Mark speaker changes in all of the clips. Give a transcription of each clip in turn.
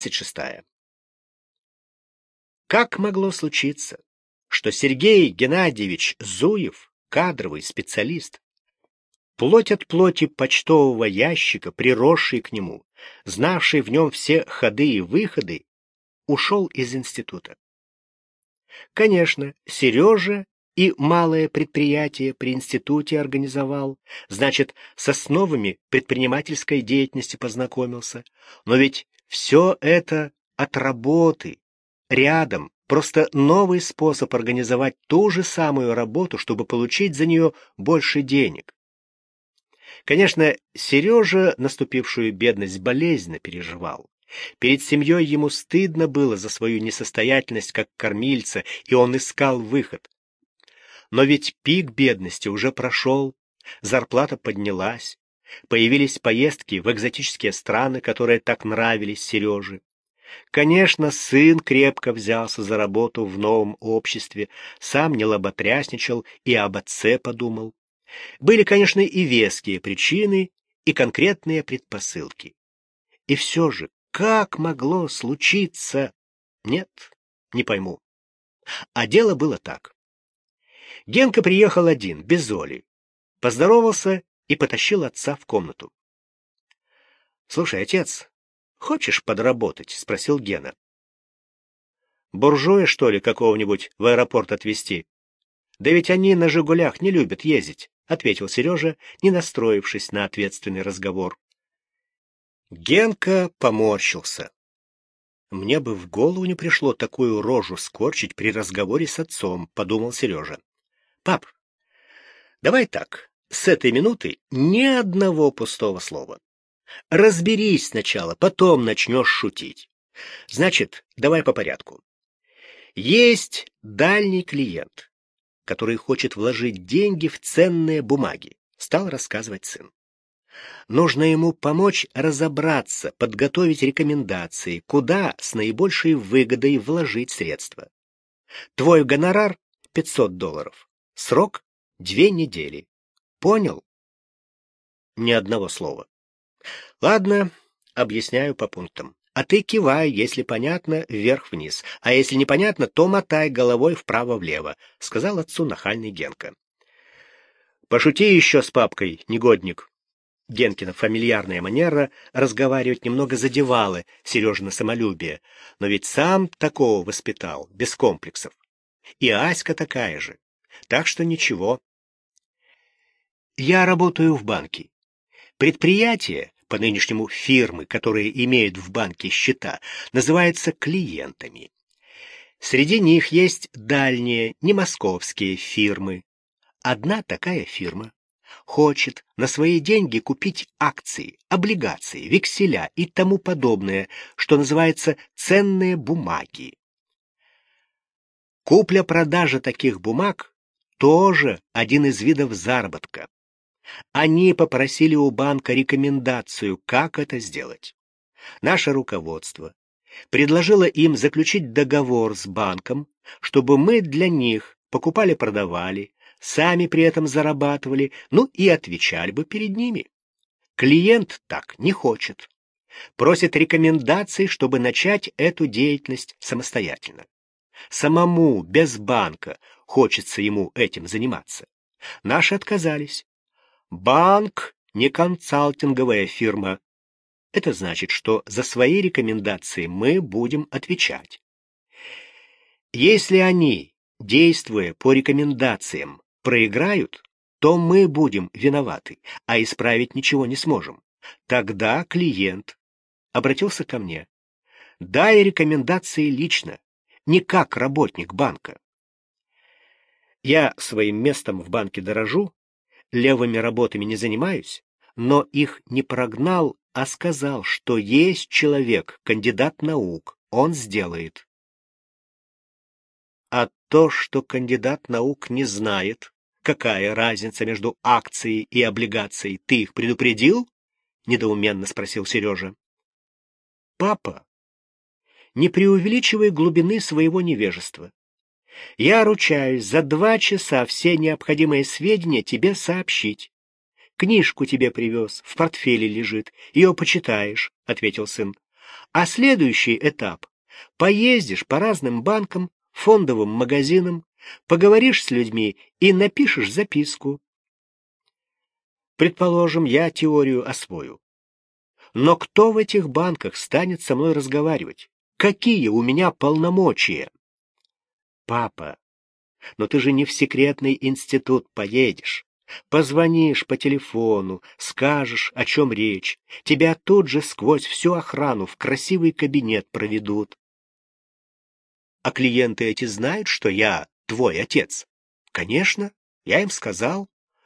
Speaker 1: 26. Как могло случиться, что Сергей Геннадьевич Зуев, кадровый специалист, плоть от плоти почтового ящика, приросший к нему, знавший в нем все ходы и выходы, ушел из института? Конечно, Сережа и малое предприятие при институте организовал, значит, с основами предпринимательской деятельности познакомился, но ведь все это от работы, рядом, просто новый способ организовать ту же самую работу, чтобы получить за нее больше денег. Конечно, Сережа наступившую бедность болезненно переживал. Перед семьей ему стыдно было за свою несостоятельность как кормильца, и он искал выход. Но ведь пик бедности уже прошел, зарплата поднялась, появились поездки в экзотические страны, которые так нравились Сереже. Конечно, сын крепко взялся за работу в новом обществе, сам не лоботрясничал и об отце подумал. Были, конечно, и веские причины, и конкретные предпосылки. И все же, как могло случиться? Нет, не пойму. А дело было так. Генка приехал один, без Оли, поздоровался и потащил отца в комнату. — Слушай, отец, хочешь подработать? — спросил Гена. — Буржуя, что ли, какого-нибудь в аэропорт отвезти? Да ведь они на «Жигулях» не любят ездить, — ответил Сережа, не настроившись на ответственный разговор. Генка поморщился. Мне бы в голову не пришло такую рожу скорчить при разговоре с отцом, — подумал Сережа. — Пап, давай так, с этой минуты ни одного пустого слова. Разберись сначала, потом начнешь шутить. Значит, давай по порядку. Есть дальний клиент, который хочет вложить деньги в ценные бумаги, стал рассказывать сын. Нужно ему помочь разобраться, подготовить рекомендации, куда с наибольшей выгодой вложить средства. Твой гонорар — $500. Срок — 2 недели. Понял? Ни одного слова. Ладно, объясняю по пунктам. А ты кивай, если понятно, вверх-вниз, а если непонятно, то мотай головой вправо-влево, — сказал отцу нахальный Генка. Пошути еще с папкой, негодник. Генкина фамильярная манера разговаривать немного задевала Сережина самолюбие, но ведь сам такого воспитал, без комплексов. И Аська такая же. Так что ничего. Я работаю в банке. Предприятие, по-нынешнему фирмы, которые имеют в банке счета, называются клиентами. Среди них есть дальние, не московские фирмы. Одна такая фирма хочет на свои деньги купить акции, облигации, векселя и тому подобное, что называется ценные бумаги. Купля-продажа таких бумаг тоже один из видов заработка. Они попросили у банка рекомендацию, как это сделать. Наше руководство предложило им заключить договор с банком, чтобы мы для них покупали-продавали, сами при этом зарабатывали, ну и отвечали бы перед ними. Клиент так не хочет. Просит рекомендаций, чтобы начать эту деятельность самостоятельно. Самому, без банка, хочется ему этим заниматься. Наши отказались. Банк не консалтинговая фирма. Это значит, что за свои рекомендации мы будем отвечать. Если они, действуя по рекомендациям, проиграют, то мы будем виноваты, а исправить ничего не сможем. Тогда клиент обратился ко мне. Дай рекомендации лично, не как работник банка. Я своим местом в банке дорожу, левыми работами не занимаюсь, но их не прогнал, а сказал, что есть человек, кандидат наук, он сделает. А то, что кандидат наук не знает, какая разница между акцией и облигацией, ты их предупредил? Недоуменно спросил Сережа. Папа, не преувеличивай глубины своего невежества. Я ручаюсь за 2 часа все необходимые сведения тебе сообщить. Книжку тебе привез, в портфеле лежит, ее почитаешь, — ответил сын. А следующий этап — поездишь по разным банкам, фондовым магазинам, поговоришь с людьми и напишешь записку. Предположим, я теорию освою. Но кто в этих банках станет со мной разговаривать? Какие у меня полномочия? Папа, но ты же не в секретный институт поедешь. Позвонишь по телефону, скажешь, о чем речь. Тебя тут же сквозь всю охрану в красивый кабинет проведут. А клиенты эти знают, что я твой отец? Конечно, я им сказал.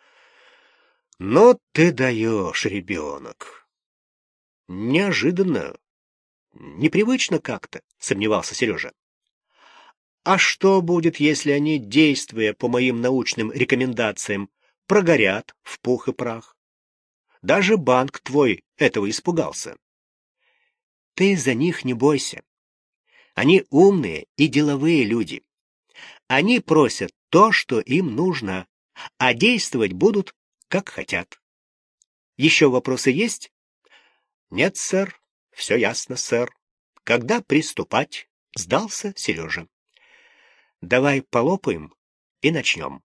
Speaker 1: Но ты даешь, ребенок. Неожиданно, непривычно как-то, сомневался Сережа. А что будет, если они, действуя по моим научным рекомендациям, прогорят в пух и прах? Даже банк твой этого испугался. Ты за них не бойся. Они умные и деловые люди. Они просят то, что им нужно, а действовать будут, как хотят. Еще вопросы есть? Нет, сэр. Все ясно, сэр. Когда приступать? Сдался Сережа. Давай полопаем и начнем.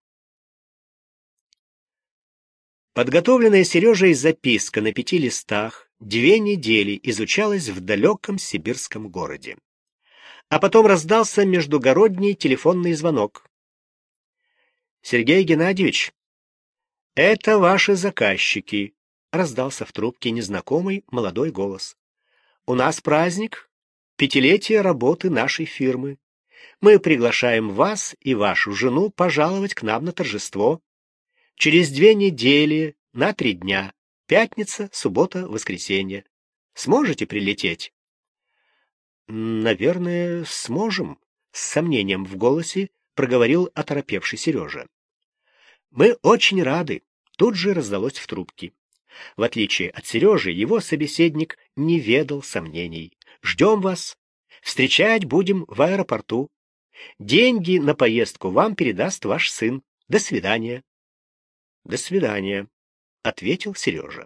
Speaker 1: Подготовленная Сережей записка на 5 листах 2 недели изучалась в далеком сибирском городе. А потом раздался междугородний телефонный звонок. «Сергей Геннадьевич, это ваши заказчики», — раздался в трубке незнакомый молодой голос. «У нас праздник, 5-летие работы нашей фирмы. Мы приглашаем вас и вашу жену пожаловать к нам на торжество. Через 2 недели, на 3 дня, пятница, суббота, воскресенье. Сможете прилететь?» «Наверное, сможем», — с сомнением в голосе проговорил оторопевший Сережа. «Мы очень рады», — тут же раздалось в трубке. В отличие от Сережи, его собеседник не ведал сомнений. «Ждем вас. Встречать будем в аэропорту. Деньги на поездку вам передаст ваш сын. До свидания». «До свидания», — ответил Сережа.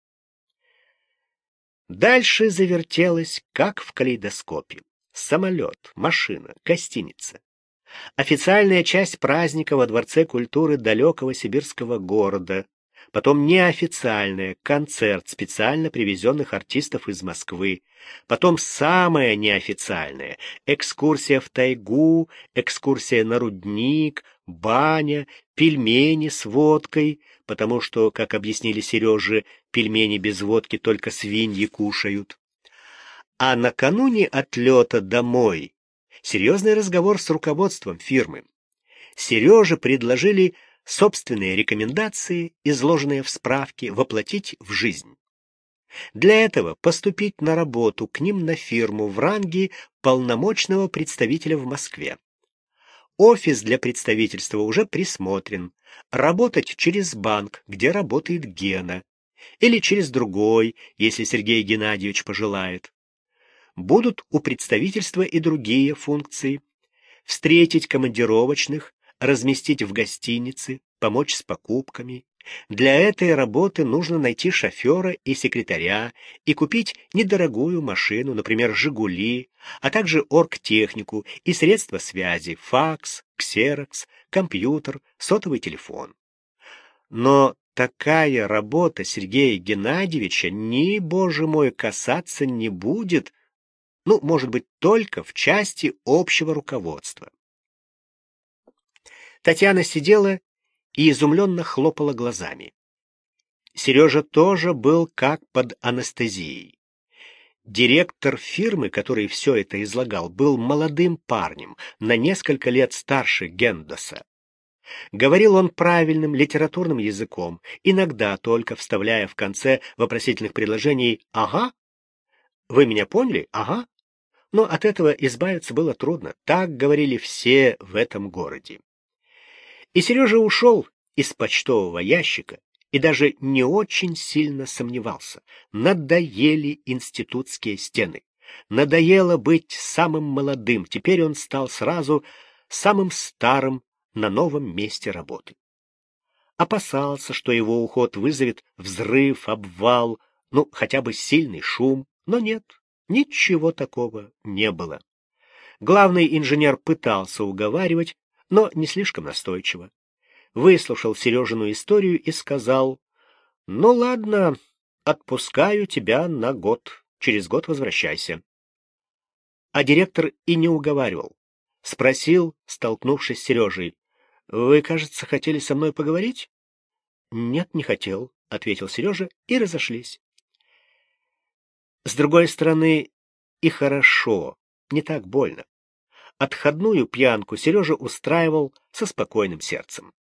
Speaker 1: Дальше завертелось, как в калейдоскопе. Самолет, машина, гостиница. Официальная часть праздника во Дворце культуры далекого сибирского города. Потом неофициальная, концерт специально привезенных артистов из Москвы. Потом самая неофициальная, экскурсия в тайгу, экскурсия на рудник, баня, пельмени с водкой, потому что, как объяснили Сереже, пельмени без водки только свиньи кушают. А накануне отлета домой серьезный разговор с руководством фирмы. Сереже предложили собственные рекомендации, изложенные в справке, воплотить в жизнь. Для этого поступить на работу к ним на фирму в ранге полномочного представителя в Москве. Офис для представительства уже присмотрен. Работать через банк, где работает Гена, или через другой, если Сергей Геннадьевич пожелает. Будут у представительства и другие функции. Встретить командировочных, разместить в гостинице, помочь с покупками. Для этой работы нужно найти шофера и секретаря и купить недорогую машину, например, «Жигули», а также оргтехнику и средства связи, факс, ксерокс, компьютер, сотовый телефон. Но такая работа Сергея Геннадьевича ни, боже мой, касаться не будет, может быть, только в части общего руководства. Татьяна сидела и изумленно хлопала глазами. Сережа тоже был как под анестезией. Директор фирмы, который все это излагал, был молодым парнем, на несколько лет старше Гендоса. Говорил он правильным литературным языком, иногда только вставляя в конце вопросительных предложений «ага». «Вы меня поняли? Ага». Но от этого избавиться было трудно. Так говорили все в этом городе. И Сережа ушел из почтового ящика и даже не очень сильно сомневался. Надоели институтские стены. Надоело быть самым молодым. Теперь он стал сразу самым старым на новом месте работы. Опасался, что его уход вызовет взрыв, обвал, хотя бы сильный шум. Но нет, Ничего такого не было. Главный инженер пытался уговаривать, но не слишком настойчиво. Выслушал Сережину историю и сказал: «Ну ладно, отпускаю тебя на год. Через год возвращайся». А директор и не уговаривал. Спросил, столкнувшись с Сережей: «Вы, кажется, хотели со мной поговорить?» «Нет, не хотел», — ответил Сережа, и разошлись. С другой стороны, и хорошо, не так больно. Отходную пьянку Сережа устраивал со спокойным сердцем.